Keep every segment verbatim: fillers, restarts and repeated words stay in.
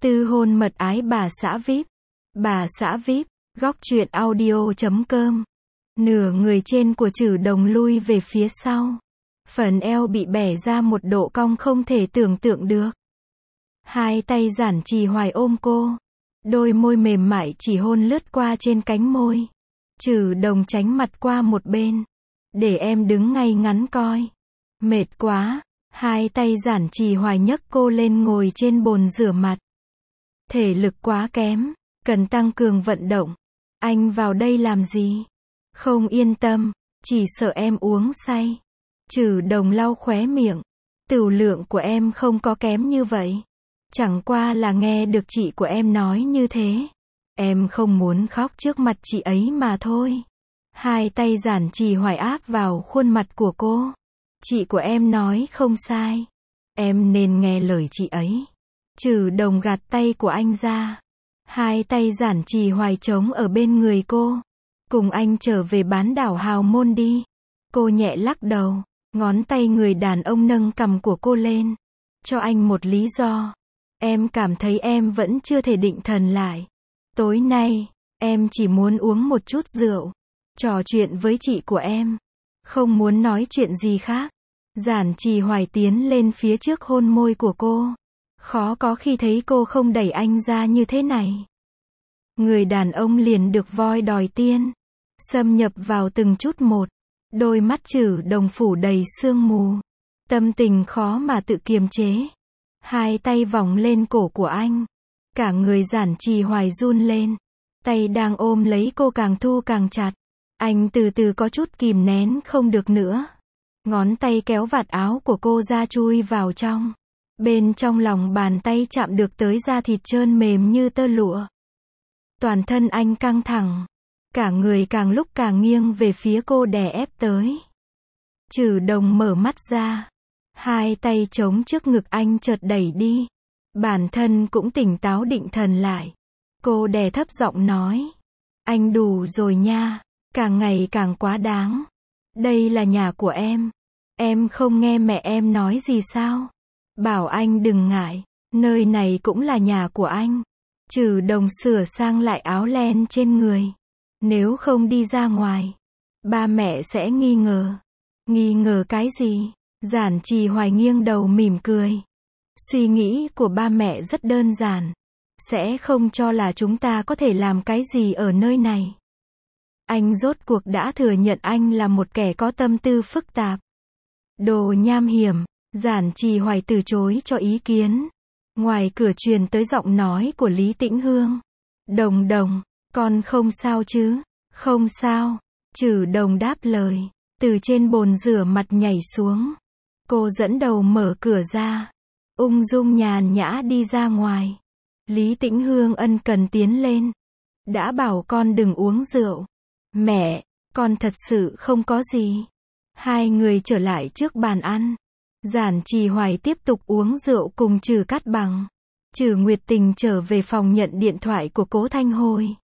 Tư hôn mật ái bà xã vi ai pi. Bà xã vi ai pi, góc truyện audio chấm com. Nửa người trên của Trử Đồng lui về phía sau. Phần eo bị bẻ ra một độ cong không thể tưởng tượng được. Hai tay Giản Trì Hoài ôm cô. Đôi môi mềm mại chỉ hôn lướt qua trên cánh môi. Trử Đồng tránh mặt qua một bên. Để em đứng ngay ngắn coi. Mệt quá. Hai tay Giản Trì Hoài nhấc cô lên ngồi trên bồn rửa mặt. Thể lực quá kém. Cần tăng cường vận động. Anh vào đây làm gì? Không yên tâm. Chỉ sợ em uống say. Trử Đồng lau khóe miệng. Tửu lượng của em không có kém như vậy. Chẳng qua là nghe được chị của em nói như thế. Em không muốn khóc trước mặt chị ấy mà thôi. Hai tay Giản Trì Hoài áp vào khuôn mặt của cô. Chị của em nói không sai. Em nên nghe lời chị ấy. Trử Đồng gạt tay của anh ra. Hai tay Giản Trì Hoài trống ở bên người cô. Cùng anh trở về bán đảo Hào Môn đi. Cô nhẹ lắc đầu. Ngón tay người đàn ông nâng cằm của cô lên. Cho anh một lý do. Em cảm thấy em vẫn chưa thể định thần lại. Tối nay, em chỉ muốn uống một chút rượu. Trò chuyện với chị của em. Không muốn nói chuyện gì khác. Giản Trì Hoài tiến lên phía trước hôn môi của cô. Khó có khi thấy cô không đẩy anh ra như thế này. Người đàn ông liền được voi đòi tiên. Xâm nhập vào từng chút một. Đôi mắt Trử Đồng phủ đầy sương mù. Tâm tình khó mà tự kiềm chế. Hai tay vòng lên cổ của anh. Cả người Giản Trì Hoài run lên. Tay đang ôm lấy cô càng thu càng chặt. Anh từ từ có chút kìm nén không được nữa. Ngón tay kéo vạt áo của cô ra chui vào trong. Bên trong lòng bàn tay chạm được tới da thịt trơn mềm như tơ lụa. Toàn thân anh căng thẳng. Cả người càng lúc càng nghiêng về phía cô đè ép tới. Trử Đồng mở mắt ra. Hai tay chống trước ngực anh chợt đẩy đi. Bản thân cũng tỉnh táo định thần lại. Cô đè thấp giọng nói. Anh đủ rồi nha. Càng ngày càng quá đáng. Đây là nhà của em. Em không nghe mẹ em nói gì sao? Bảo anh đừng ngại. Nơi này cũng là nhà của anh. Trử Đồng sửa sang lại áo len trên người. Nếu không đi ra ngoài, ba mẹ sẽ nghi ngờ. Nghi ngờ cái gì? Giản Trì Hoài nghiêng đầu mỉm cười. Suy nghĩ của ba mẹ rất đơn giản. Sẽ không cho là chúng ta có thể làm cái gì ở nơi này. Anh rốt cuộc đã thừa nhận anh là một kẻ có tâm tư phức tạp. Đồ nham hiểm. Giản Trì Hoài từ chối cho ý kiến. Ngoài cửa truyền tới giọng nói của Lý Tĩnh Hương. Đồng Đồng, con không sao chứ? Không sao. Trử Đồng đáp lời. Từ trên bồn rửa mặt nhảy xuống. Cô dẫn đầu mở cửa ra. Ung dung nhàn nhã đi ra ngoài. Lý Tĩnh Hương ân cần tiến lên. Đã bảo con đừng uống rượu. Mẹ, con thật sự không có gì. Hai người trở lại trước bàn ăn. Giản Trì Hoài tiếp tục uống rượu cùng Trử Cát Bằng. Trử Nguyệt Tình trở về phòng nhận điện thoại của Cố Thanh Hồi.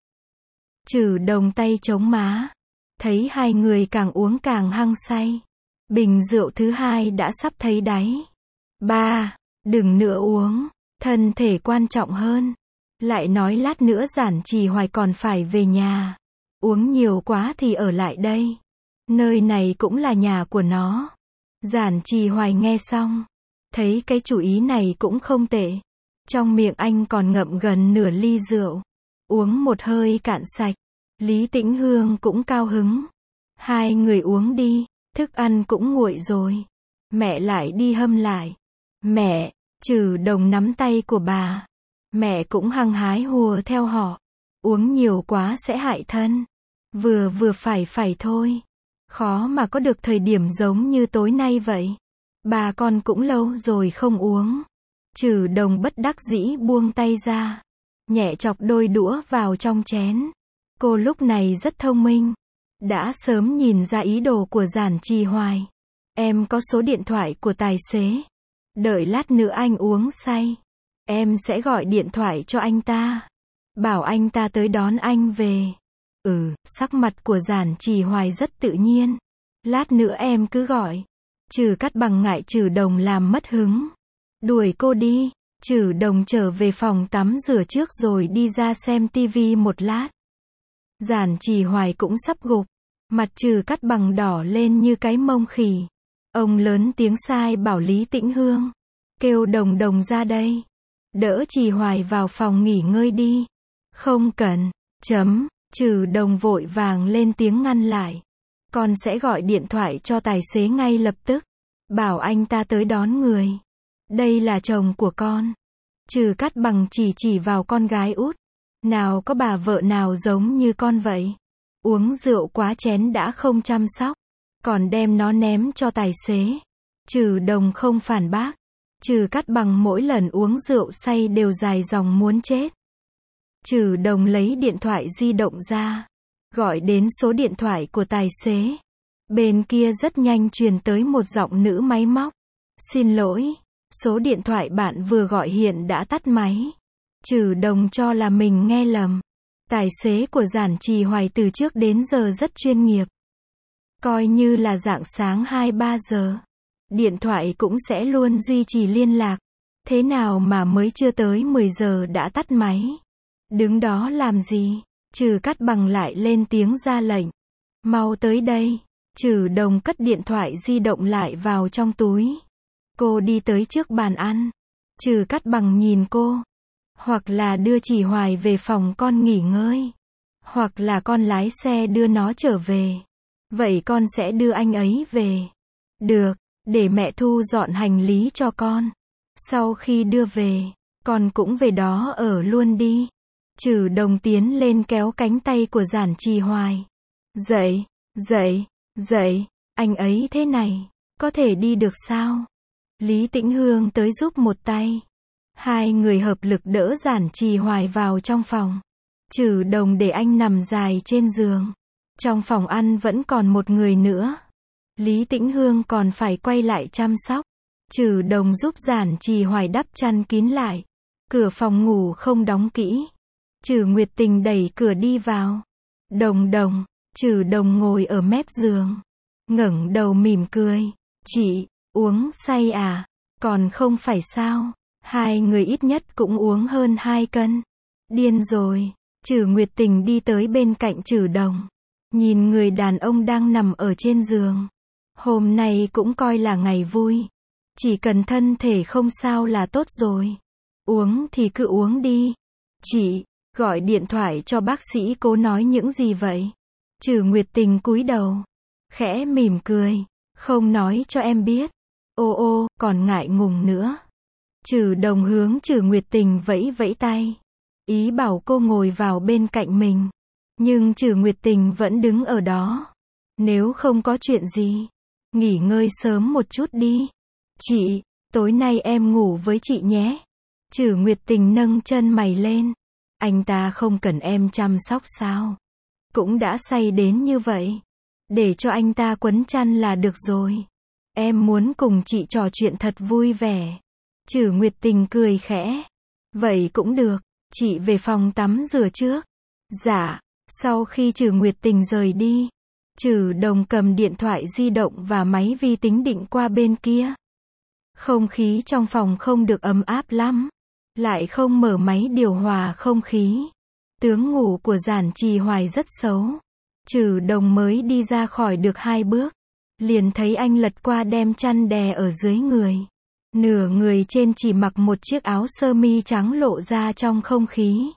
Trử Đồng tay chống má. Thấy hai người càng uống càng hăng say. Bình rượu thứ hai đã sắp thấy đáy. Ba, đừng nữa uống. Thân thể quan trọng hơn. Lại nói lát nữa Giản Trì Hoài còn phải về nhà. Uống nhiều quá thì ở lại đây. Nơi này cũng là nhà của nó. Giản Trì Hoài nghe xong. Thấy cái chủ ý này cũng không tệ. Trong miệng anh còn ngậm gần nửa ly rượu. Uống một hơi cạn sạch. Lý Tĩnh Hương cũng cao hứng. Hai người uống đi. Thức ăn cũng nguội rồi. Mẹ lại đi hâm lại. Mẹ. Trử Đồng nắm tay của bà. Mẹ cũng hăng hái hùa theo họ. Uống nhiều quá sẽ hại thân. Vừa vừa phải phải thôi. Khó mà có được thời điểm giống như tối nay vậy. Bà con cũng lâu rồi không uống. Trử Đồng bất đắc dĩ buông tay ra. Nhẹ chọc đôi đũa vào trong chén. Cô lúc này rất thông minh. Đã sớm nhìn ra ý đồ của Giản Trì Hoài. Em có số điện thoại của tài xế. Đợi lát nữa anh uống say. Em sẽ gọi điện thoại cho anh ta. Bảo anh ta tới đón anh về. Ừ, sắc mặt của Giản Trì Hoài rất tự nhiên. Lát nữa em cứ gọi. Trử Cát Bằng ngại Trử Đồng làm mất hứng. Đuổi cô đi. Trử Đồng trở về phòng tắm rửa trước rồi đi ra xem tivi một lát. Giản Trì Hoài cũng sắp gục. Mặt Trừ Cát Bằng đỏ lên như cái mông khỉ. Ông lớn tiếng sai bảo Lý Tĩnh Hương. Kêu Đồng Đồng ra đây. Đỡ Trì Hoài vào phòng nghỉ ngơi đi. Không cần. Chấm. Trừ Đồng vội vàng lên tiếng ngăn lại. Con sẽ gọi điện thoại cho tài xế ngay lập tức. Bảo anh ta tới đón người. Đây là chồng của con. Trừ Cát Bằng chỉ chỉ vào con gái út. Nào có bà vợ nào giống như con vậy. Uống rượu quá chén đã không chăm sóc. Còn đem nó ném cho tài xế. Trừ Đồng không phản bác. Trừ Cát Bằng mỗi lần uống rượu say đều dài dòng muốn chết. Trừ Đồng lấy điện thoại di động ra. Gọi đến số điện thoại của tài xế. Bên kia rất nhanh truyền tới một giọng nữ máy móc. Xin lỗi, số điện thoại bạn vừa gọi hiện đã tắt máy. Trừ Đồng cho là mình nghe lầm. Tài xế của Giản Trì Hoài từ trước đến giờ rất chuyên nghiệp. Coi như là rạng sáng hai ba giờ. Điện thoại cũng sẽ luôn duy trì liên lạc. Thế nào mà mới chưa tới mười giờ đã tắt máy. Đứng đó làm gì? Trừ Cát Bằng lại lên tiếng ra lệnh. Mau tới đây. Trừ Đồng cất điện thoại di động lại vào trong túi. Cô đi tới trước bàn ăn. Trừ Cát Bằng nhìn cô. Hoặc là đưa Trì Hoài về phòng con nghỉ ngơi. Hoặc là con lái xe đưa nó trở về. Vậy con sẽ đưa anh ấy về. Được, để mẹ thu dọn hành lý cho con. Sau khi đưa về, con cũng về đó ở luôn đi. Trừ Đồng tiến lên kéo cánh tay của Giản Trì Hoài. Dậy, dậy, dậy, anh ấy thế này, có thể đi được sao? Lý Tĩnh Hương tới giúp một tay. Hai người hợp lực đỡ Giản Trì Hoài vào trong phòng. Trừ Đồng để anh nằm dài trên giường. Trong phòng ăn vẫn còn một người nữa. Lý Tĩnh Hương còn phải quay lại chăm sóc. Trừ Đồng giúp Giản Trì Hoài đắp chăn kín lại. Cửa phòng ngủ không đóng kỹ. Trừ Nguyệt Tình đẩy cửa đi vào. Đồng Đồng. Trừ Đồng ngồi ở mép giường. Ngẩng đầu mỉm cười. Chị, uống say à? Còn không phải sao? Hai người ít nhất cũng uống hơn hai cân. Điên rồi. Trừ Nguyệt Tình đi tới bên cạnh Trừ Đồng. Nhìn người đàn ông đang nằm ở trên giường. Hôm nay cũng coi là ngày vui. Chỉ cần thân thể không sao là tốt rồi. Uống thì cứ uống đi. Chị, gọi điện thoại cho bác sĩ cố nói những gì vậy? Trừ Nguyệt Tình cúi đầu. Khẽ mỉm cười. Không nói cho em biết. Ô ô, còn ngại ngùng nữa. Trừ Đồng hướng Trừ Nguyệt Tình vẫy vẫy tay. Ý bảo cô ngồi vào bên cạnh mình. Nhưng Trừ Nguyệt Tình vẫn đứng ở đó. Nếu không có chuyện gì, nghỉ ngơi sớm một chút đi. Chị, tối nay em ngủ với chị nhé. Trừ Nguyệt Tình nâng chân mày lên. Anh ta không cần em chăm sóc sao? Cũng đã say đến như vậy. Để cho anh ta quấn chăn là được rồi. Em muốn cùng chị trò chuyện thật vui vẻ. Trừ Nguyệt Tình cười khẽ. Vậy cũng được, chị về phòng tắm rửa trước. Dạ. Sau khi Trừ Nguyệt Tình rời đi, Trừ Đồng cầm điện thoại di động và máy vi tính định qua bên kia. Không khí trong phòng không được ấm áp lắm. Lại không mở máy điều hòa không khí. Tướng ngủ của Giản Trì Hoài rất xấu. Trừ Đồng mới đi ra khỏi được hai bước. Liền thấy anh lật qua đem chăn đè ở dưới người. Nửa người trên chỉ mặc một chiếc áo sơ mi trắng lộ ra trong không khí.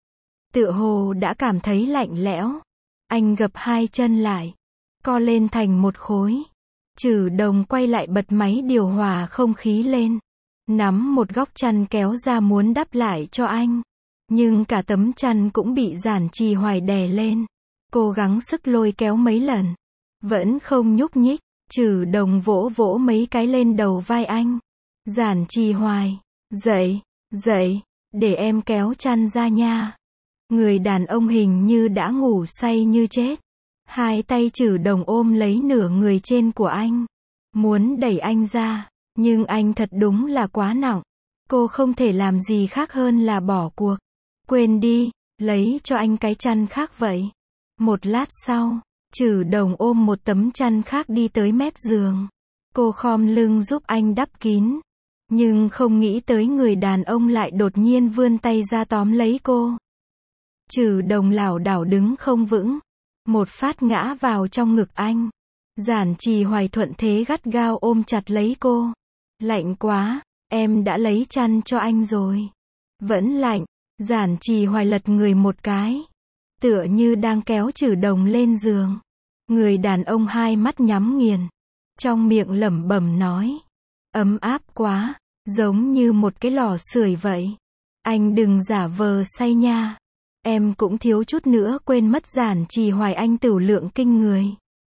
Tựa hồ đã cảm thấy lạnh lẽo. Anh gập hai chân lại. Co lên thành một khối. Trừ Đồng quay lại bật máy điều hòa không khí lên. Nắm một góc chăn kéo ra muốn đắp lại cho anh. Nhưng cả tấm chăn cũng bị Giản Trì Hoài đè lên. Cố gắng sức lôi kéo mấy lần. Vẫn không nhúc nhích. Trừ Đồng vỗ vỗ mấy cái lên đầu vai anh. Giản Trì Hoài. Dậy, dậy, để em kéo chăn ra nha. Người đàn ông hình như đã ngủ say như chết. Hai tay Trừ Đồng ôm lấy nửa người trên của anh. Muốn đẩy anh ra. Nhưng anh thật đúng là quá nặng. Cô không thể làm gì khác hơn là bỏ cuộc. Quên đi, lấy cho anh cái chăn khác vậy. Một lát sau, Trừ Đồng ôm một tấm chăn khác đi tới mép giường. Cô khom lưng giúp anh đắp kín. Nhưng không nghĩ tới người đàn ông lại đột nhiên vươn tay ra tóm lấy cô. Trừ Đồng lảo đảo đứng không vững, một phát ngã vào trong ngực anh. Giản Trì Hoài thuận thế gắt gao ôm chặt lấy cô. Lạnh quá, em đã lấy chăn cho anh rồi. Vẫn lạnh. Giản Trì Hoài lật người một cái, tựa như đang kéo Trừ Đồng lên giường. Người đàn ông hai mắt nhắm nghiền, trong miệng lẩm bẩm nói, ấm áp quá, giống như một cái lò sưởi vậy. Anh đừng giả vờ say nha. Em cũng thiếu chút nữa quên mất Giản Trì Hoài anh tửu lượng kinh người.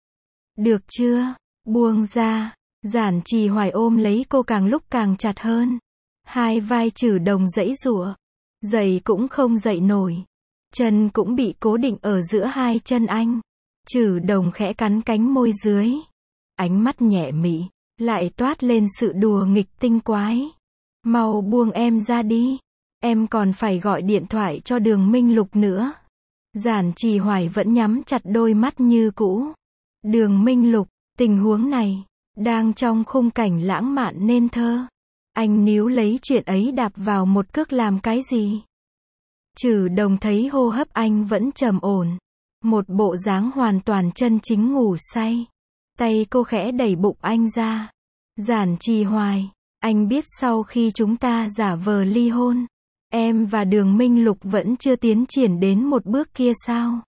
Được chưa? Buông ra. Giản Trì Hoài ôm lấy cô càng lúc càng chặt hơn. Hai vai Trừ Đồng giãy giụa. Giày cũng không dậy nổi. Chân cũng bị cố định ở giữa hai chân anh. Trừ Đồng khẽ cắn cánh môi dưới. Ánh mắt nhẹ mị, lại toát lên sự đùa nghịch tinh quái. Mau buông em ra đi. Em còn phải gọi điện thoại cho Đường Minh Lục nữa. Giản Trì Hoài vẫn nhắm chặt đôi mắt như cũ. Đường Minh Lục, tình huống này, đang trong khung cảnh lãng mạn nên thơ. Anh níu lấy chuyện ấy đạp vào một cước làm cái gì? Trừ Đồng thấy hô hấp anh vẫn trầm ổn. Một bộ dáng hoàn toàn chân chính ngủ say. Tay cô khẽ đẩy bụng anh ra. Giản Trì Hoài, anh biết sau khi chúng ta giả vờ ly hôn, em và Đường Minh Lục vẫn chưa tiến triển đến một bước kia sao?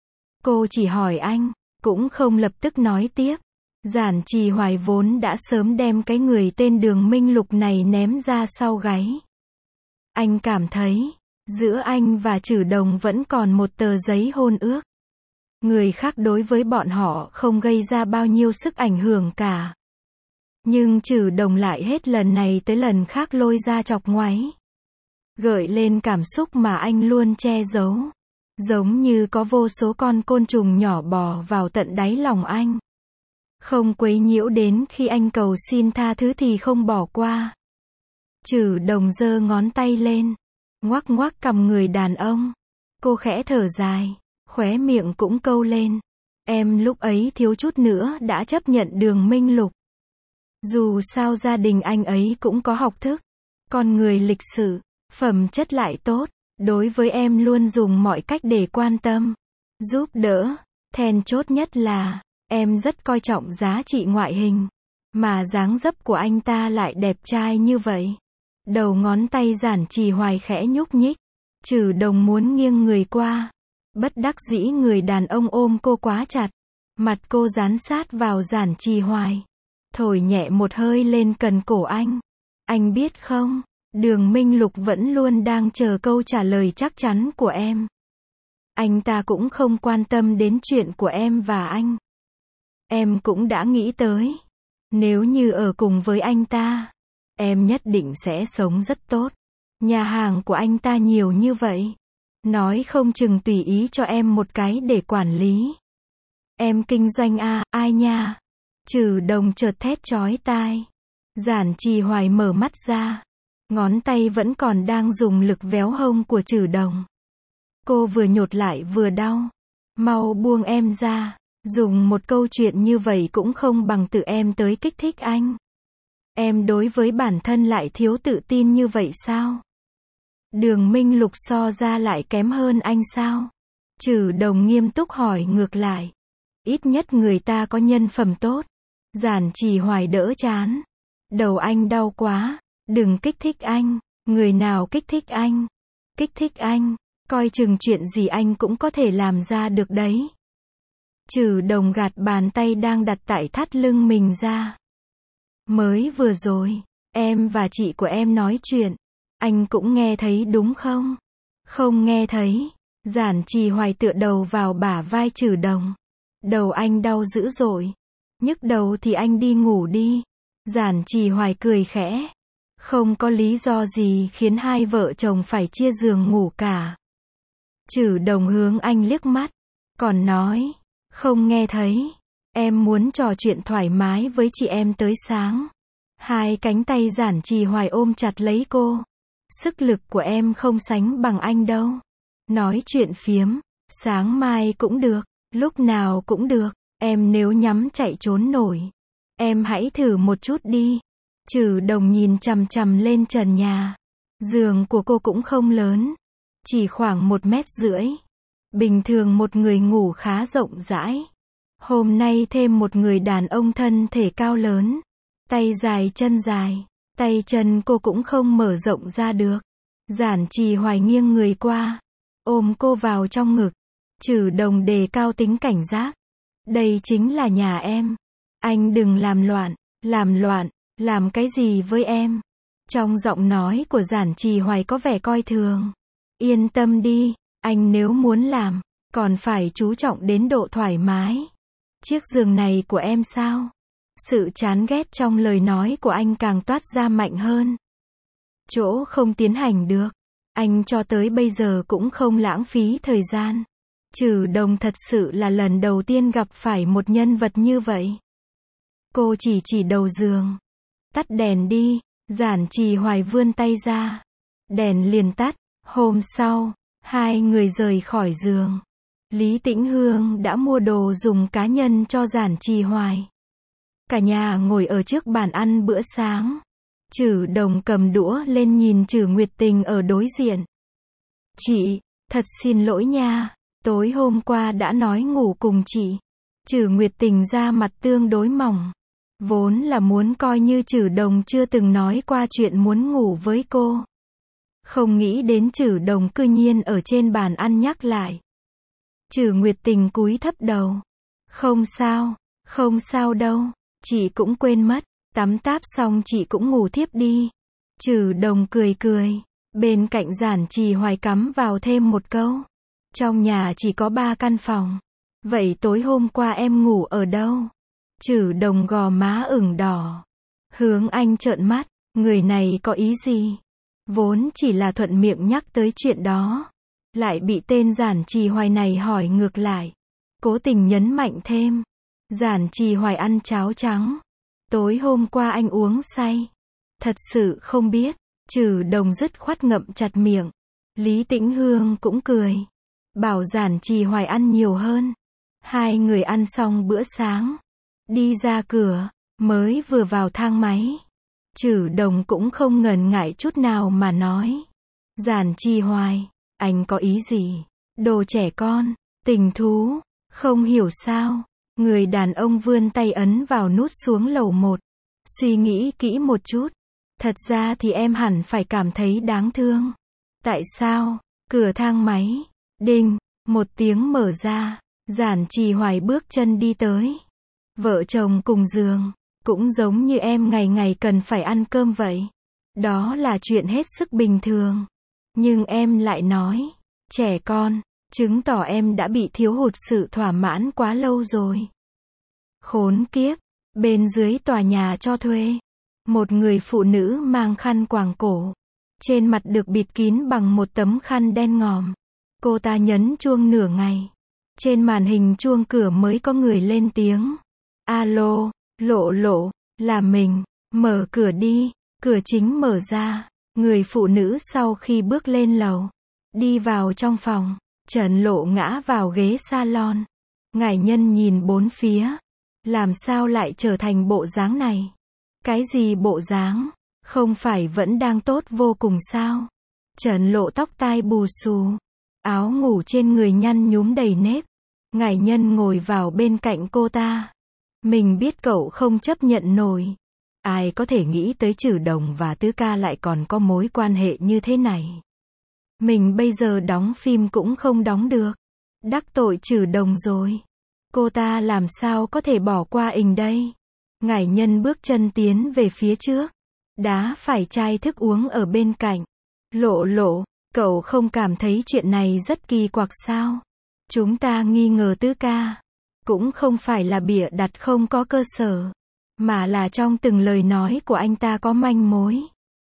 Cô chỉ hỏi anh, cũng không lập tức nói tiếp. Giản Trì Hoài vốn đã sớm đem cái người tên Đường Minh Lục này ném ra sau gáy. Anh cảm thấy, giữa anh và Trừ Đồng vẫn còn một tờ giấy hôn ước. Người khác đối với bọn họ không gây ra bao nhiêu sức ảnh hưởng cả. Nhưng Trừ Đồng lại hết lần này tới lần khác lôi ra chọc ngoáy. Gợi lên cảm xúc mà anh luôn che giấu. Giống như có vô số con côn trùng nhỏ bò vào tận đáy lòng anh. Không quấy nhiễu đến khi anh cầu xin tha thứ thì không bỏ qua. Trừ Đồng giơ ngón tay lên, ngoắc ngoắc cằm người đàn ông. Cô khẽ thở dài, khóe miệng cũng câu lên. Em lúc ấy thiếu chút nữa đã chấp nhận Đường Minh Lục. Dù sao gia đình anh ấy cũng có học thức, con người lịch sự, phẩm chất lại tốt. Đối với em luôn dùng mọi cách để quan tâm, giúp đỡ. Then chốt nhất là, em rất coi trọng giá trị ngoại hình. Mà dáng dấp của anh ta lại đẹp trai như vậy. Đầu ngón tay Giản Trì Hoài khẽ nhúc nhích. Trừ Đồng muốn nghiêng người qua. Bất đắc dĩ người đàn ông ôm cô quá chặt. Mặt cô dán sát vào Giản Trì Hoài. Thổi nhẹ một hơi lên cần cổ anh. Anh biết không, Đường Minh Lục vẫn luôn đang chờ câu trả lời chắc chắn của em. Anh ta cũng không quan tâm đến chuyện của em và anh. Em cũng đã nghĩ tới. Nếu như ở cùng với anh ta, em nhất định sẽ sống rất tốt. Nhà hàng của anh ta nhiều như vậy. Nói không chừng tùy ý cho em một cái để quản lý. Em kinh doanh à, ai nha? Trừ Đồng chợt thét chói tai. Giản Trì Hoài mở mắt ra. Ngón tay vẫn còn đang dùng lực véo hông của Trừ Đồng. Cô vừa nhột lại vừa đau. Mau buông em ra. Dùng một câu chuyện như vậy cũng không bằng tự em tới kích thích anh. Em đối với bản thân lại thiếu tự tin như vậy sao? Đường Minh Lục so ra lại kém hơn anh sao? Trừ Đồng nghiêm túc hỏi ngược lại. Ít nhất người ta có nhân phẩm tốt. Giản Trì Hoài đỡ chán. Đầu anh đau quá. Đừng kích thích anh. Người nào kích thích anh? Kích thích anh. Coi chừng chuyện gì anh cũng có thể làm ra được đấy. Trừ Đồng gạt bàn tay đang đặt tại thắt lưng mình ra. Mới vừa rồi, em và chị của em nói chuyện. Anh cũng nghe thấy đúng không? Không nghe thấy. Giản Trì Hoài tựa đầu vào bả vai Trừ Đồng. Đầu anh đau dữ dội. Nhức đầu thì anh đi ngủ đi. Giản Trì Hoài cười khẽ. Không có lý do gì khiến hai vợ chồng phải chia giường ngủ cả. Trừ Đồng hướng anh liếc mắt. Còn nói, không nghe thấy. Em muốn trò chuyện thoải mái với chị em tới sáng. Hai cánh tay Giản Trì Hoài ôm chặt lấy cô. Sức lực của em không sánh bằng anh đâu. Nói chuyện phiếm, sáng mai cũng được, lúc nào cũng được. Em nếu nhắm chạy trốn nổi, em hãy thử một chút đi. Trử Đồng nhìn chằm chằm lên trần nhà. Giường của cô cũng không lớn, chỉ khoảng một mét rưỡi. Bình thường một người ngủ khá rộng rãi. Hôm nay thêm một người đàn ông thân thể cao lớn, tay dài chân dài, tay chân cô cũng không mở rộng ra được. Giản Trì Hoài nghiêng người qua, ôm cô vào trong ngực. Trử Đồng đề cao tính cảnh giác. Đây chính là nhà em. Anh đừng làm loạn. Làm loạn, làm cái gì với em? Trong giọng nói của Giản Trì Hoài có vẻ coi thường. Yên tâm đi, anh nếu muốn làm, còn phải chú trọng đến độ thoải mái. Chiếc giường này của em sao? Sự chán ghét trong lời nói của anh càng toát ra mạnh hơn. Chỗ không tiến hành được. Anh cho tới bây giờ cũng không lãng phí thời gian. Trử Đồng thật sự là lần đầu tiên gặp phải một nhân vật như vậy. Cô chỉ chỉ đầu giường. Tắt đèn đi. Giản Trì Hoài vươn tay ra. Đèn liền tắt. Hôm sau, hai người rời khỏi giường. Lý Tĩnh Hương đã mua đồ dùng cá nhân cho Giản Trì Hoài. Cả nhà ngồi ở trước bàn ăn bữa sáng. Trử Đồng cầm đũa lên nhìn Trử Nguyệt Tình ở đối diện. Chị, thật xin lỗi nha, tối hôm qua đã nói ngủ cùng chị. Trử Nguyệt Tình da mặt tương đối mỏng. Vốn là muốn coi như Trử Đồng chưa từng nói qua chuyện muốn ngủ với cô. Không nghĩ đến Trử Đồng cư nhiên ở trên bàn ăn nhắc lại. Trử Nguyệt Tình cúi thấp đầu. Không sao, không sao đâu, chị cũng quên mất, tắm táp xong chị cũng ngủ thiếp đi. Trử Đồng cười cười, bên cạnh Giản Trì Hoài cắm vào thêm một câu. Trong nhà chỉ có ba căn phòng. Vậy tối hôm qua em ngủ ở đâu? Trử Đồng gò má ửng đỏ. Hướng anh trợn mắt, người này có ý gì? Vốn chỉ là thuận miệng nhắc tới chuyện đó. Lại bị tên Giản Trì Hoài này hỏi ngược lại. Cố tình nhấn mạnh thêm. Giản Trì Hoài ăn cháo trắng. Tối hôm qua anh uống say. Thật sự không biết. Trử Đồng dứt khoát ngậm chặt miệng. Lý Tĩnh Hương cũng cười. Bảo Giản Trì Hoài ăn nhiều hơn. Hai người ăn xong bữa sáng. Đi ra cửa. Mới vừa vào thang máy. Trử Đồng cũng không ngần ngại chút nào mà nói. Giản Trì Hoài, anh có ý gì? Đồ trẻ con, tình thú, không hiểu sao. Người đàn ông vươn tay ấn vào nút xuống lầu một. Suy nghĩ kỹ một chút. Thật ra thì em hẳn phải cảm thấy đáng thương. Tại sao? Cửa thang máy. Đinh, một tiếng mở ra. Giản Trì Hoài bước chân đi tới. Vợ chồng cùng giường. Cũng giống như em ngày ngày cần phải ăn cơm vậy. Đó là chuyện hết sức bình thường. Nhưng em lại nói. Trẻ con. Chứng tỏ em đã bị thiếu hụt sự thỏa mãn quá lâu rồi. Khốn kiếp. Bên dưới tòa nhà cho thuê. Một người phụ nữ mang khăn quàng cổ. Trên mặt được bịt kín bằng một tấm khăn đen ngòm. Cô ta nhấn chuông nửa ngày. Trên màn hình chuông cửa mới có người lên tiếng. Alo, Lộ Lộ, là mình, mở cửa đi. Cửa chính mở ra. Người phụ nữ sau khi bước lên lầu. Đi vào trong phòng. Trần Lộ ngã vào ghế salon. Ngải Nhân nhìn bốn phía. Làm sao lại trở thành bộ dáng này? Cái gì bộ dáng? Không phải vẫn đang tốt vô cùng sao? Trần Lộ tóc tai bù xù. Áo ngủ trên người nhăn nhúm đầy nếp. Ngải Nhân ngồi vào bên cạnh cô ta. Mình biết cậu không chấp nhận nổi. Ai có thể nghĩ tới Trử Đồng và Tứ Ca lại còn có mối quan hệ như thế này. Mình bây giờ đóng phim cũng không đóng được. Đắc tội Trử Đồng rồi. Cô ta làm sao có thể bỏ qua ình đây? Ngải Nhân bước chân tiến về phía trước. Đá phải chai thức uống ở bên cạnh. Lộ Lộ, cậu không cảm thấy chuyện này rất kỳ quặc sao? Chúng ta nghi ngờ Tứ Ca. Cũng không phải là bịa đặt không có cơ sở. Mà là trong từng lời nói của anh ta có manh mối.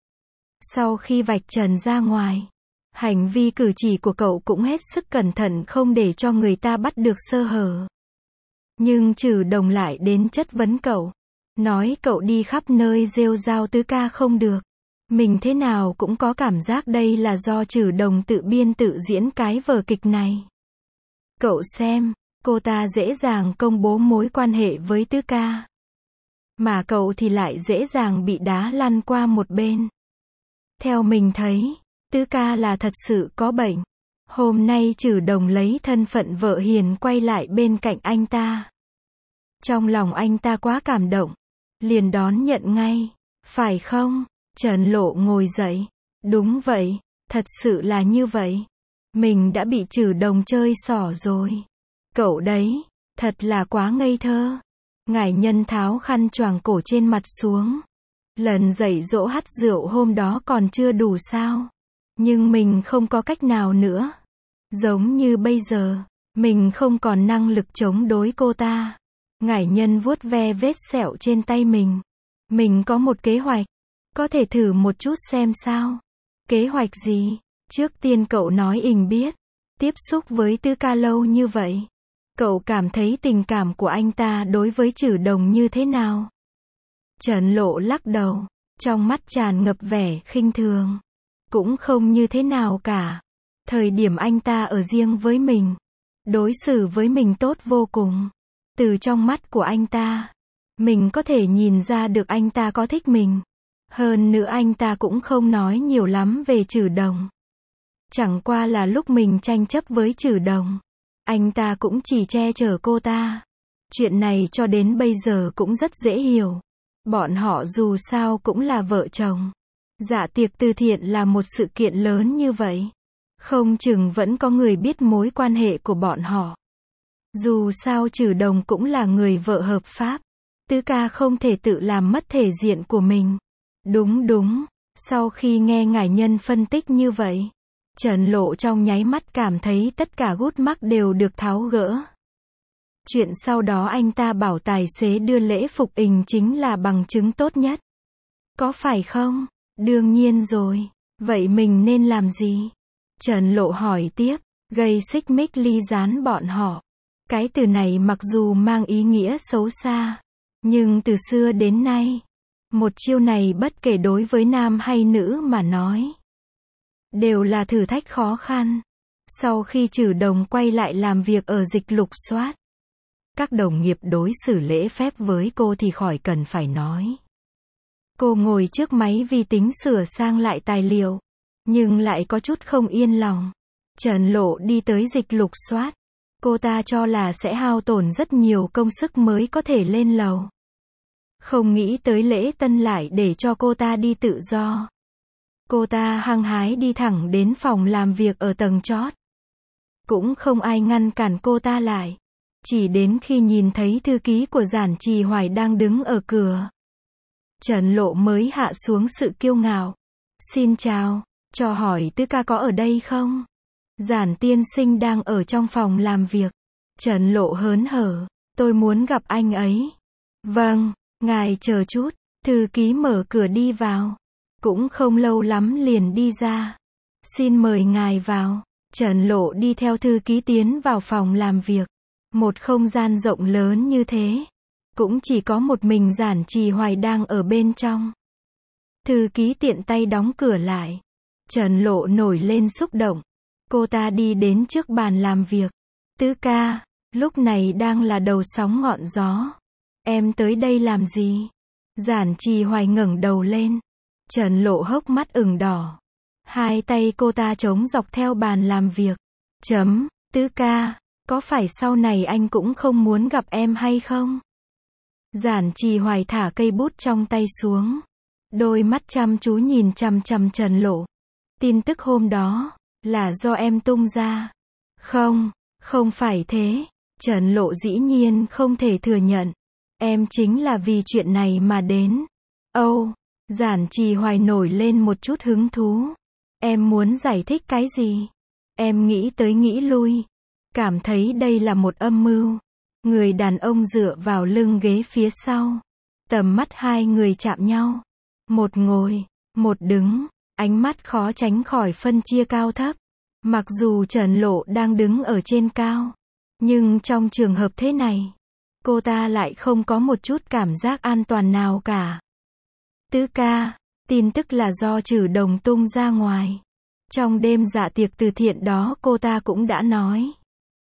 Sau khi vạch trần ra ngoài. Hành vi cử chỉ của cậu cũng hết sức cẩn thận không để cho người ta bắt được sơ hở. Nhưng Trử Đồng lại đến chất vấn cậu. Nói cậu đi khắp nơi rêu rao Tứ Ca không được. Mình thế nào cũng có cảm giác đây là do Trử Đồng tự biên tự diễn cái vở kịch này. Cậu xem, cô ta dễ dàng công bố mối quan hệ với Tứ Ca. mà cậu thì lại dễ dàng bị đá lăn qua một bên. Theo mình thấy, Tứ ca là thật sự có bệnh. Hôm nay Trử Đồng lấy thân phận vợ hiền quay lại bên cạnh anh ta. Trong lòng anh ta quá cảm động, liền đón nhận ngay. Phải không? Trần Lộ ngồi dậy. Đúng vậy, thật sự là như vậy. Mình đã bị Trử Đồng chơi xỏ rồi. Cậu đấy, thật là quá ngây thơ. Ngải Nhân tháo khăn choàng cổ trên mặt xuống. Lần dạy dỗ hắt rượu hôm đó còn chưa đủ sao? Nhưng mình không có cách nào nữa. Giống như bây giờ, mình không còn năng lực chống đối cô ta. Ngải Nhân vuốt ve vết sẹo trên tay mình. Mình có một kế hoạch. Có thể thử một chút xem sao? Kế hoạch gì? Trước tiên cậu nói ình biết. Tiếp xúc với Tứ ca lâu như vậy. Cậu cảm thấy tình cảm của anh ta đối với Trử Đồng như thế nào? Trần Lộ lắc đầu. Trong mắt tràn ngập vẻ khinh thường. Cũng không như thế nào cả. Thời điểm anh ta ở riêng với mình. Đối xử với mình tốt vô cùng. Từ trong mắt của anh ta. Mình có thể nhìn ra được anh ta có thích mình. Hơn nữa anh ta cũng không nói nhiều lắm về Trử Đồng. Chẳng qua là lúc mình tranh chấp với Trử Đồng. Anh ta cũng chỉ che chở cô ta. Chuyện này cho đến bây giờ cũng rất dễ hiểu. Bọn họ dù sao cũng là vợ chồng. Dạ tiệc từ thiện là một sự kiện lớn như vậy. Không chừng vẫn có người biết mối quan hệ của bọn họ. Dù sao Trử Đồng cũng là người vợ hợp pháp. Tứ ca không thể tự làm mất thể diện của mình. Đúng đúng. Sau khi nghe Ngải Nhân phân tích như vậy, Trần Lộ trong nháy mắt cảm thấy tất cả gút mắc đều được tháo gỡ. Chuyện sau đó anh ta bảo tài xế đưa lễ phục ình chính là bằng chứng tốt nhất. Có phải không? Đương nhiên rồi. Vậy mình nên làm gì? Trần Lộ hỏi tiếp. Gây xích mích ly gián bọn họ. Cái từ này mặc dù mang ý nghĩa xấu xa, nhưng từ xưa đến nay, một chiêu này bất kể đối với nam hay nữ mà nói, đều là thử thách khó khăn. Sau khi Trử Đồng quay lại làm việc ở Dịch Lục Soát, các đồng nghiệp đối xử lễ phép với cô thì khỏi cần phải nói. Cô ngồi trước máy vi tính sửa sang lại tài liệu, nhưng lại có chút không yên lòng. Trần Lộ đi tới Dịch Lục Soát. Cô ta cho là sẽ hao tổn rất nhiều công sức mới có thể lên lầu. Không nghĩ tới lễ tân lại để cho cô ta đi tự do. Cô ta hăng hái đi thẳng đến phòng làm việc ở tầng chót. Cũng không ai ngăn cản cô ta lại. Chỉ đến khi nhìn thấy thư ký của Giản Trì Hoài đang đứng ở cửa, Trần Lộ mới hạ xuống sự kiêu ngạo. Xin chào, cho hỏi Tứ ca có ở đây không? Giản tiên sinh đang ở trong phòng làm việc. Trần Lộ hớn hở. Tôi muốn gặp anh ấy. Vâng, ngài chờ chút. Thư ký mở cửa đi vào. Cũng không lâu lắm liền đi ra. Xin mời ngài vào. Trần Lộ đi theo thư ký tiến vào phòng làm việc. Một không gian rộng lớn như thế. Cũng chỉ có một mình Giản Trì Hoài đang ở bên trong. Thư ký tiện tay đóng cửa lại. Trần Lộ nổi lên xúc động. Cô ta đi đến trước bàn làm việc. Tứ ca, lúc này đang là đầu sóng ngọn gió. Em tới đây làm gì? Giản Trì Hoài ngẩng đầu lên. Trần Lộ hốc mắt ửng đỏ. Hai tay cô ta chống dọc theo bàn làm việc. Chấm, Tứ ca, có phải sau này anh cũng không muốn gặp em hay không? Giản Trì Hoài thả cây bút trong tay xuống. Đôi mắt chăm chú nhìn chằm chằm Trần Lộ. Tin tức hôm đó là do em tung ra. Không, không phải thế. Trần Lộ dĩ nhiên không thể thừa nhận. Em chính là vì chuyện này mà đến. Âu, oh, Giản Trì Hoài nổi lên một chút hứng thú. Em muốn giải thích cái gì? Em nghĩ tới nghĩ lui. Cảm thấy đây là một âm mưu. Người đàn ông dựa vào lưng ghế phía sau. Tầm mắt hai người chạm nhau. Một ngồi, một đứng. Ánh mắt khó tránh khỏi phân chia cao thấp. Mặc dù Trần Lộ đang đứng ở trên cao, nhưng trong trường hợp thế này, cô ta lại không có một chút cảm giác an toàn nào cả. Tứ ca, tin tức là do Trử Đồng tung ra ngoài. Trong đêm dạ tiệc từ thiện đó cô ta cũng đã nói.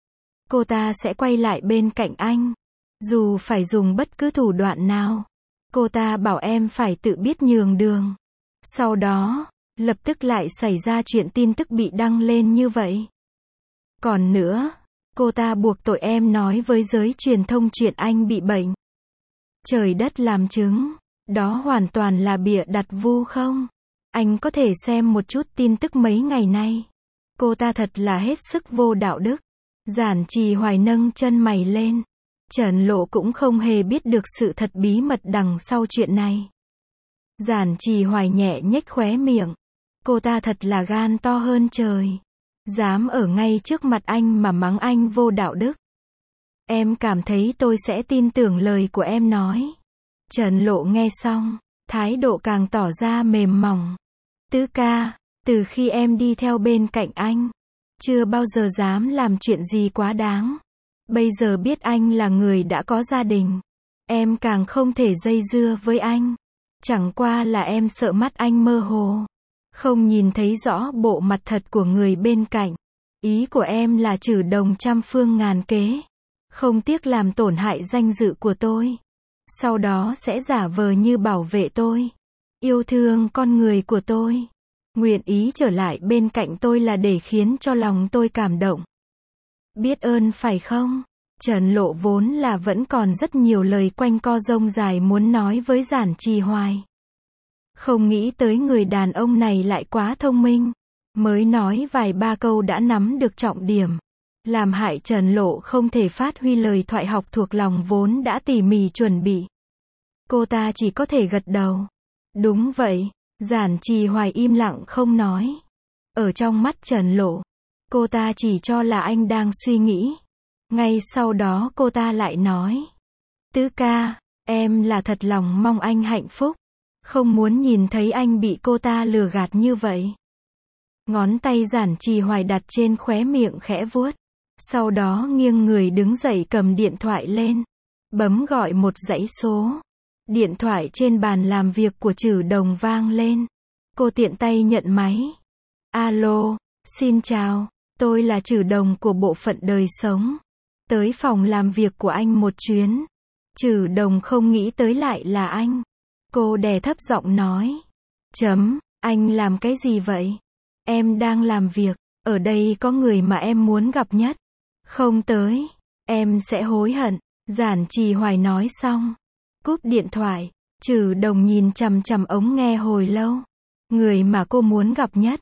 Cô ta sẽ quay lại bên cạnh anh. Dù phải dùng bất cứ thủ đoạn nào. Cô ta bảo em phải tự biết nhường đường. Sau đó, lập tức lại xảy ra chuyện tin tức bị đăng lên như vậy. Còn nữa, cô ta buộc tội em nói với giới truyền thông chuyện anh bị bệnh. Trời đất làm chứng, đó hoàn toàn là bịa đặt vu không? Anh có thể xem một chút tin tức mấy ngày nay. Cô ta thật là hết sức vô đạo đức. Giản Trì Hoài nâng chân mày lên. Trần Lộ cũng không hề biết được sự thật bí mật đằng sau chuyện này. Giản Trì Hoài nhẹ nhếch khóe miệng. Cô ta thật là gan to hơn trời. Dám ở ngay trước mặt anh mà mắng anh vô đạo đức. Em cảm thấy tôi sẽ tin tưởng lời của em nói. Trần Lộ nghe xong, thái độ càng tỏ ra mềm mỏng. Tứ ca, từ khi em đi theo bên cạnh anh, chưa bao giờ dám làm chuyện gì quá đáng. Bây giờ biết anh là người đã có gia đình, em càng không thể dây dưa với anh. Chẳng qua là em sợ mắt anh mơ hồ, không nhìn thấy rõ bộ mặt thật của người bên cạnh. Ý của em là Trử Đồng trăm phương ngàn kế, không tiếc làm tổn hại danh dự của tôi. Sau đó sẽ giả vờ như bảo vệ tôi, yêu thương con người của tôi, nguyện ý trở lại bên cạnh tôi là để khiến cho lòng tôi cảm động. Biết ơn phải không? Trần Lộ vốn là vẫn còn rất nhiều lời quanh co rông dài muốn nói với Giản Trì Hoài. Không nghĩ tới người đàn ông này lại quá thông minh. Mới nói vài ba câu đã nắm được trọng điểm. Làm hại Trần Lộ không thể phát huy lời thoại học thuộc lòng vốn đã tỉ mỉ chuẩn bị. Cô ta chỉ có thể gật đầu. Đúng vậy, Giản Trì Hoài im lặng không nói. Ở trong mắt Trần Lộ, cô ta chỉ cho là anh đang suy nghĩ. Ngay sau đó cô ta lại nói. Tứ ca, em là thật lòng mong anh hạnh phúc. Không muốn nhìn thấy anh bị cô ta lừa gạt như vậy. Ngón tay Giản Trì Hoài đặt trên khóe miệng khẽ vuốt. Sau đó nghiêng người đứng dậy cầm điện thoại lên. Bấm gọi một dãy số. Điện thoại trên bàn làm việc của Trử Đồng vang lên. Cô tiện tay nhận máy. Alo, xin chào, tôi là Trử Đồng của bộ phận đời sống. Tới phòng làm việc của anh một chuyến. Trử Đồng không nghĩ tới lại là anh. Cô đè thấp giọng nói. Chấm, anh làm cái gì vậy? Em đang làm việc, ở đây có người mà em muốn gặp nhất. Không tới, em sẽ hối hận. Giản Trì Hoài nói xong. Cúp điện thoại, Trử Đồng nhìn chằm chằm ống nghe hồi lâu. Người mà cô muốn gặp nhất,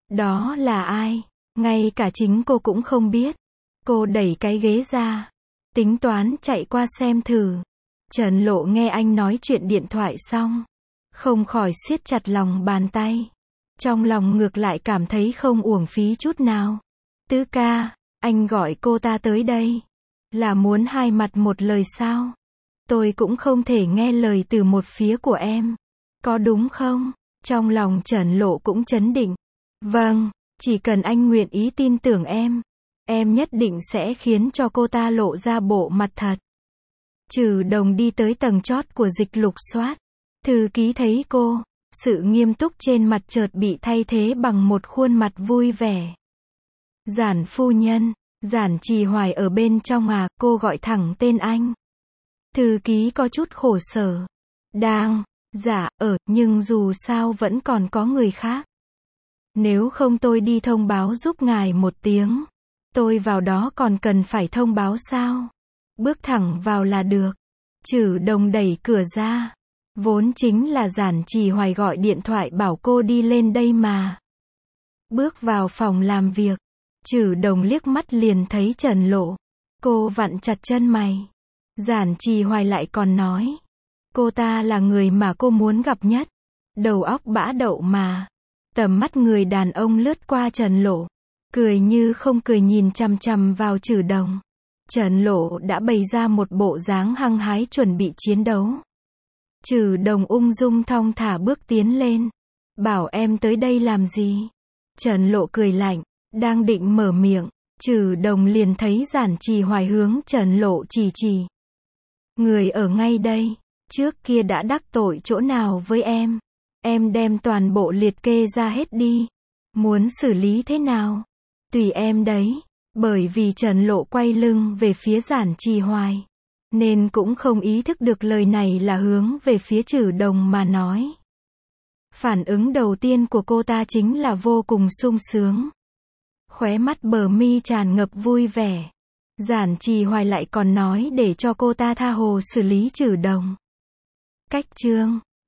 đó là ai? Ngay cả chính cô cũng không biết. Cô đẩy cái ghế ra, tính toán chạy qua xem thử. Trần Lộ nghe anh nói chuyện điện thoại xong, không khỏi siết chặt lòng bàn tay. Trong lòng ngược lại cảm thấy không uổng phí chút nào. Tứ ca, anh gọi cô ta tới đây, là muốn hai mặt một lời sao? Tôi cũng không thể nghe lời từ một phía của em. Có đúng không? Trong lòng Trần Lộ cũng chấn định. Vâng, chỉ cần anh nguyện ý tin tưởng em, em nhất định sẽ khiến cho cô ta lộ ra bộ mặt thật. Trử Đồng đi tới tầng chót của dịch lục soát. Thư ký thấy cô, sự nghiêm túc trên mặt chợt bị thay thế bằng một khuôn mặt vui vẻ. Giản phu nhân, Giản Trì Hoài ở bên trong à? Cô gọi thẳng tên anh. Thư ký có chút khổ sở. Đang, dạ, ở, nhưng dù sao vẫn còn có người khác. Nếu không tôi đi thông báo giúp ngài một tiếng. Tôi vào đó còn cần phải thông báo sao? Bước thẳng vào là được. Trử Đồng đẩy cửa ra. Vốn chính là Giản Trì Hoài gọi điện thoại bảo cô đi lên đây mà. Bước vào phòng làm việc. Trử Đồng liếc mắt liền thấy Trần Lộ. Cô vặn chặt chân mày. Giản Trì Hoài lại còn nói. Cô ta là người mà cô muốn gặp nhất. Đầu óc bã đậu mà. Tầm mắt người đàn ông lướt qua Trần Lộ. Cười như không cười nhìn chằm chằm vào Trử Đồng. Trần Lộ đã bày ra một bộ dáng hăng hái chuẩn bị chiến đấu. Trử Đồng ung dung thong thả bước tiến lên. Bảo em tới đây làm gì? Trần Lộ cười lạnh, đang định mở miệng. Trử Đồng liền thấy Giản Trì Hoài hướng Trần Lộ chỉ chỉ. Người ở ngay đây, trước kia đã đắc tội chỗ nào với em? Em đem toàn bộ liệt kê ra hết đi. Muốn xử lý thế nào? Tùy em đấy. Bởi vì Trần Lộ quay lưng về phía Giản Trì Hoài, nên cũng không ý thức được lời này là hướng về phía Trử Đồng mà nói. Phản ứng đầu tiên của cô ta chính là vô cùng sung sướng. Khóe mắt bờ mi tràn ngập vui vẻ. Giản Trì Hoài lại còn nói để cho cô ta tha hồ xử lý Trử Đồng. Cách chương